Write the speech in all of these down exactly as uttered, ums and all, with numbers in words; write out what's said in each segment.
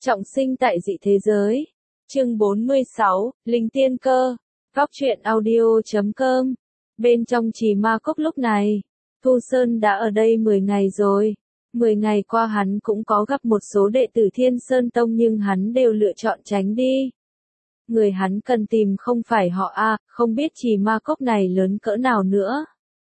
Trọng sinh tại dị thế giới. Chương bốn mươi sáu, Linh Tiên Cơ. Góc truyện audio chấm com. Bên trong trì ma cốc lúc này, Thu Sơn đã ở đây mười ngày rồi. mười ngày qua hắn cũng có gặp một số đệ tử Thiên Sơn Tông nhưng hắn đều lựa chọn tránh đi. Người hắn cần tìm không phải họ A, không biết trì ma cốc này lớn cỡ nào nữa.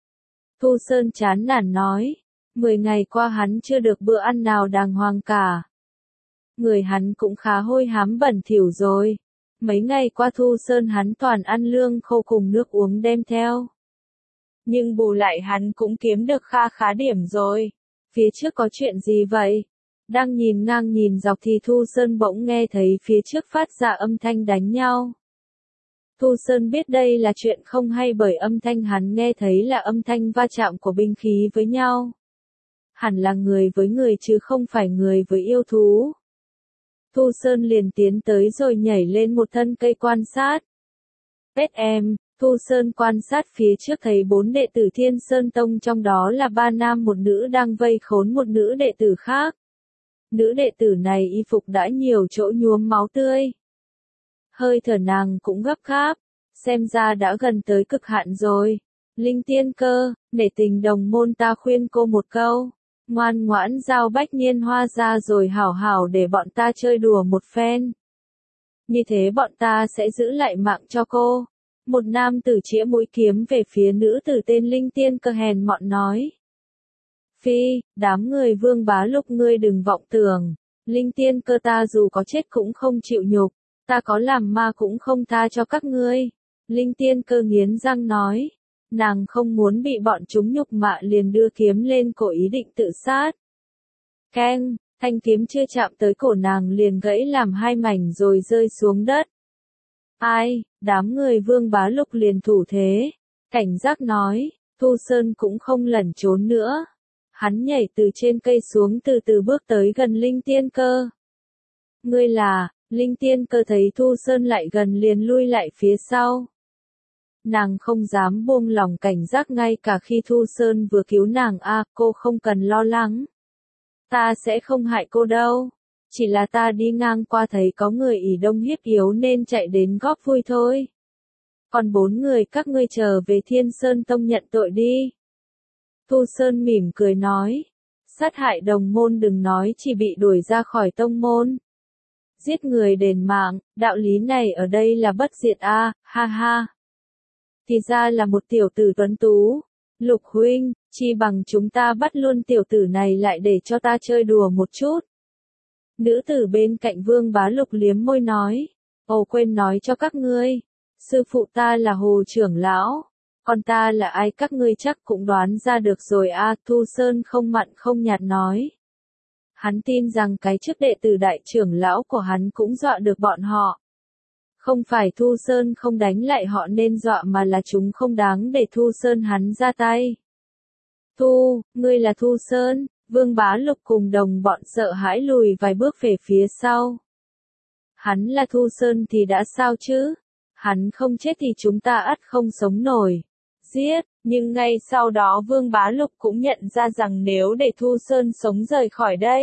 Thu Sơn chán nản nói, mười ngày qua hắn chưa được bữa ăn nào đàng hoàng cả. Người hắn cũng khá hôi hám bẩn thỉu rồi. Mấy ngày qua Thu Sơn hắn toàn ăn lương khô cùng nước uống đem theo. Nhưng bù lại hắn cũng kiếm được kha khá điểm rồi. Phía trước có chuyện gì vậy? Đang nhìn ngang nhìn dọc thì Thu Sơn bỗng nghe thấy phía trước phát ra âm thanh đánh nhau. Thu Sơn biết đây là chuyện không hay bởi âm thanh hắn nghe thấy là âm thanh va chạm của binh khí với nhau. Hẳn là người với người chứ không phải người với yêu thú. Thu Sơn liền tiến tới rồi nhảy lên một thân cây quan sát. Pết em, Thu Sơn quan sát phía trước thấy bốn đệ tử Thiên Sơn Tông, trong đó là ba nam một nữ đang vây khốn một nữ đệ tử khác. Nữ đệ tử này y phục đã nhiều chỗ nhuốm máu tươi. Hơi thở nàng cũng gấp gáp, xem ra đã gần tới cực hạn rồi. Linh Tiên Cơ, nể tình đồng môn ta khuyên cô một câu. Ngoan ngoãn giao bách niên hoa ra rồi hảo hảo để bọn ta chơi đùa một phen. Như thế bọn ta sẽ giữ lại mạng cho cô. Một nam tử chĩa mũi kiếm về phía nữ tử tên Linh Tiên Cơ hèn mọn nói. Phi, đám người Vương Bá Lục ngươi đừng vọng tưởng. Linh Tiên Cơ ta dù có chết cũng không chịu nhục. Ta có làm ma cũng không tha cho các ngươi. Linh Tiên Cơ nghiến răng nói. Nàng không muốn bị bọn chúng nhục mạ liền đưa kiếm lên cổ ý định tự sát. Keng, thanh kiếm chưa chạm tới cổ nàng liền gãy làm hai mảnh rồi rơi xuống đất. Ai, đám người Vương Bá Lục liền thủ thế. Cảnh giác nói, Thu Sơn cũng không lẩn trốn nữa. Hắn nhảy từ trên cây xuống từ từ bước tới gần Linh Tiên Cơ. Ngươi là, Linh Tiên Cơ thấy Thu Sơn lại gần liền lui lại phía sau. Nàng không dám buông lòng cảnh giác ngay cả khi Thu Sơn vừa cứu nàng. A, à, cô không cần lo lắng. Ta sẽ không hại cô đâu. Chỉ là ta đi ngang qua thấy có người ỷ đông hiếp yếu nên chạy đến góp vui thôi. Còn bốn người các ngươi trở về Thiên Sơn Tông nhận tội đi. Thu Sơn mỉm cười nói. Sát hại đồng môn đừng nói chỉ bị đuổi ra khỏi tông môn. Giết người đền mạng, đạo lý này ở đây là bất diệt a, à, ha ha. Thì ra là một tiểu tử tuấn tú. Lục huynh, chi bằng chúng ta bắt luôn tiểu tử này lại để cho ta chơi đùa một chút. Nữ tử bên cạnh Vương Bá Lục liếm môi nói. Ồ quên nói cho các ngươi. Sư phụ ta là Hồ trưởng lão. Còn ta là ai các ngươi chắc cũng đoán ra được rồi a. À, Thu Sơn không mặn không nhạt nói. Hắn tin rằng cái chức đệ tử đại trưởng lão của hắn cũng dọa được bọn họ. Không phải Thu Sơn không đánh lại họ nên dọa mà là chúng không đáng để Thu Sơn hắn ra tay. Thu, ngươi là Thu Sơn, Vương Bá Lục cùng đồng bọn sợ hãi lùi vài bước về phía sau. Hắn là Thu Sơn thì đã sao chứ? Hắn không chết thì chúng ta ắt không sống nổi. Giết, nhưng ngay sau đó Vương Bá Lục cũng nhận ra rằng nếu để Thu Sơn sống rời khỏi đây,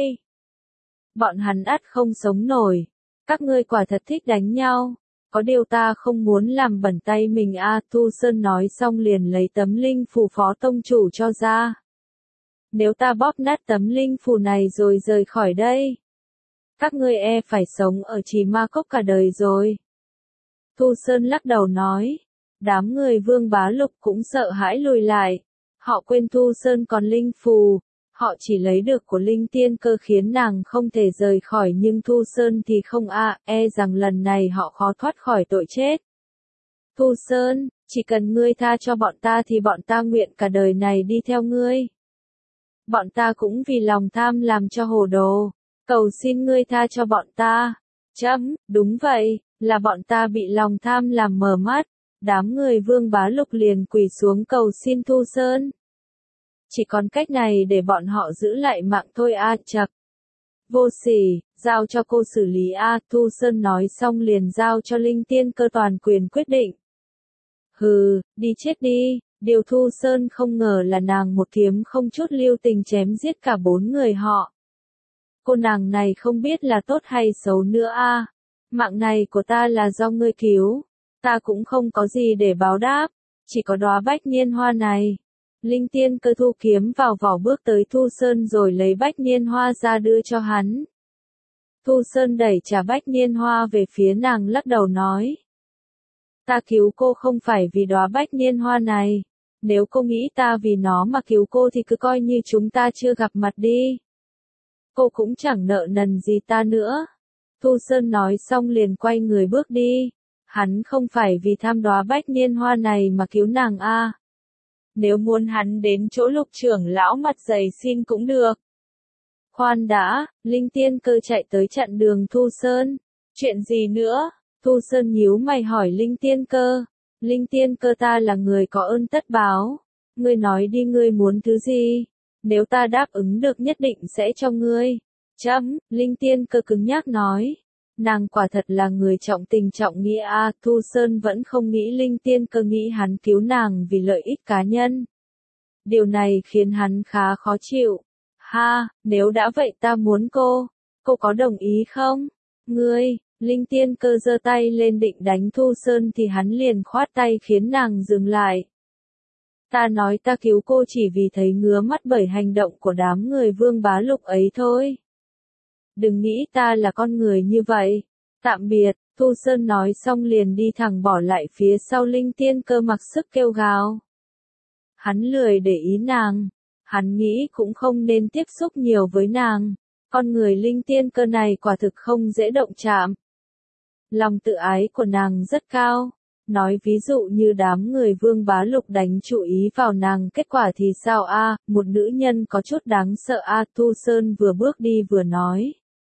bọn hắn ắt không sống nổi. Các ngươi quả thật thích đánh nhau. Có điều ta không muốn làm bẩn tay mình a. À, Thu Sơn nói xong liền lấy tấm linh phù phó tông chủ cho ra. Nếu ta bóp nát tấm linh phù này rồi rời khỏi đây, các ngươi e phải sống ở trì ma cốc cả đời rồi. Thu Sơn lắc đầu nói. Đám người Vương Bá Lục cũng sợ hãi lùi lại. Họ quên Thu Sơn còn linh phù. Họ chỉ lấy được của Linh Tiên Cơ khiến nàng không thể rời khỏi nhưng Thu Sơn thì không a, à, e rằng lần này họ khó thoát khỏi tội chết. Thu Sơn, chỉ cần ngươi tha cho bọn ta thì bọn ta nguyện cả đời này đi theo ngươi. Bọn ta cũng vì lòng tham làm cho hồ đồ, cầu xin ngươi tha cho bọn ta. Chấm, đúng vậy, là bọn ta bị lòng tham làm mờ mắt. Đám người Vương Bá Lục liền quỳ xuống cầu xin Thu Sơn. Chỉ còn cách này để bọn họ giữ lại mạng thôi a. À, chập. Vô sỉ, giao cho cô xử lý a. À, Thu Sơn nói xong liền giao cho Linh Tiên Cơ toàn quyền quyết định. Hừ, đi chết đi. Điều Thu Sơn không ngờ là nàng một kiếm không chút lưu tình chém giết cả bốn người họ. Cô nàng này không biết là tốt hay xấu nữa a. Mạng này của ta là do ngươi cứu, ta cũng không có gì để báo đáp, chỉ có đóa bách niên hoa này. Linh Tiên Cơ thu kiếm vào vỏ bước tới Thu Sơn rồi lấy bách niên hoa ra đưa cho hắn. Thu Sơn đẩy trả bách niên hoa về phía nàng lắc đầu nói. Ta cứu cô không phải vì đóa bách niên hoa này, nếu cô nghĩ ta vì nó mà cứu cô thì cứ coi như chúng ta chưa gặp mặt đi. Cô cũng chẳng nợ nần gì ta nữa. Thu Sơn nói xong liền quay người bước đi. Hắn không phải vì tham đóa bách niên hoa này mà cứu nàng a. Nếu muốn hắn đến chỗ Lục trưởng lão mặt dày xin cũng được. Khoan đã, Linh Tiên Cơ chạy tới chặn đường Thu Sơn. Chuyện gì nữa? Thu Sơn nhíu mày hỏi Linh Tiên Cơ. Linh Tiên Cơ, ta là người có ơn tất báo. Ngươi nói đi, ngươi muốn thứ gì? Nếu ta đáp ứng được nhất định sẽ cho ngươi. Chấm, Linh Tiên Cơ cứng nhắc nói. Nàng quả thật là người trọng tình trọng nghĩa a. Thu Sơn vẫn không nghĩ Linh Tiên Cơ nghĩ hắn cứu nàng vì lợi ích cá nhân. Điều này khiến hắn khá khó chịu. Ha, nếu đã vậy ta muốn cô. Cô có đồng ý không? Ngươi, Linh Tiên Cơ giơ tay lên định đánh Thu Sơn thì hắn liền khoát tay khiến nàng dừng lại. Ta nói ta cứu cô chỉ vì thấy ngứa mắt bởi hành động của đám người Vương Bá Lục ấy thôi. Đừng nghĩ ta là con người như vậy. Tạm biệt, Thu Sơn nói xong liền đi thẳng bỏ lại phía sau Linh Tiên Cơ mặc sức kêu gào. Hắn lười để ý nàng. Hắn nghĩ cũng không nên tiếp xúc nhiều với nàng. Con người Linh Tiên Cơ này quả thực không dễ động chạm. Lòng tự ái của nàng rất cao. Nói ví dụ như đám người Vương Bá Lục đánh chú ý vào nàng, kết quả thì sao a? À, một nữ nhân có chút đáng sợ a. À, Thu Sơn vừa bước đi vừa nói.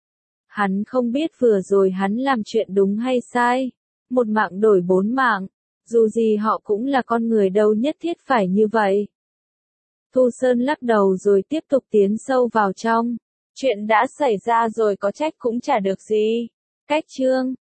Hắn không biết vừa rồi hắn làm chuyện đúng hay sai. Một mạng đổi bốn mạng. Dù gì họ cũng là con người, đâu nhất thiết phải như vậy. Thu Sơn lắc đầu rồi tiếp tục tiến sâu vào trong. Chuyện đã xảy ra rồi, có trách cũng chả được gì. Cách chương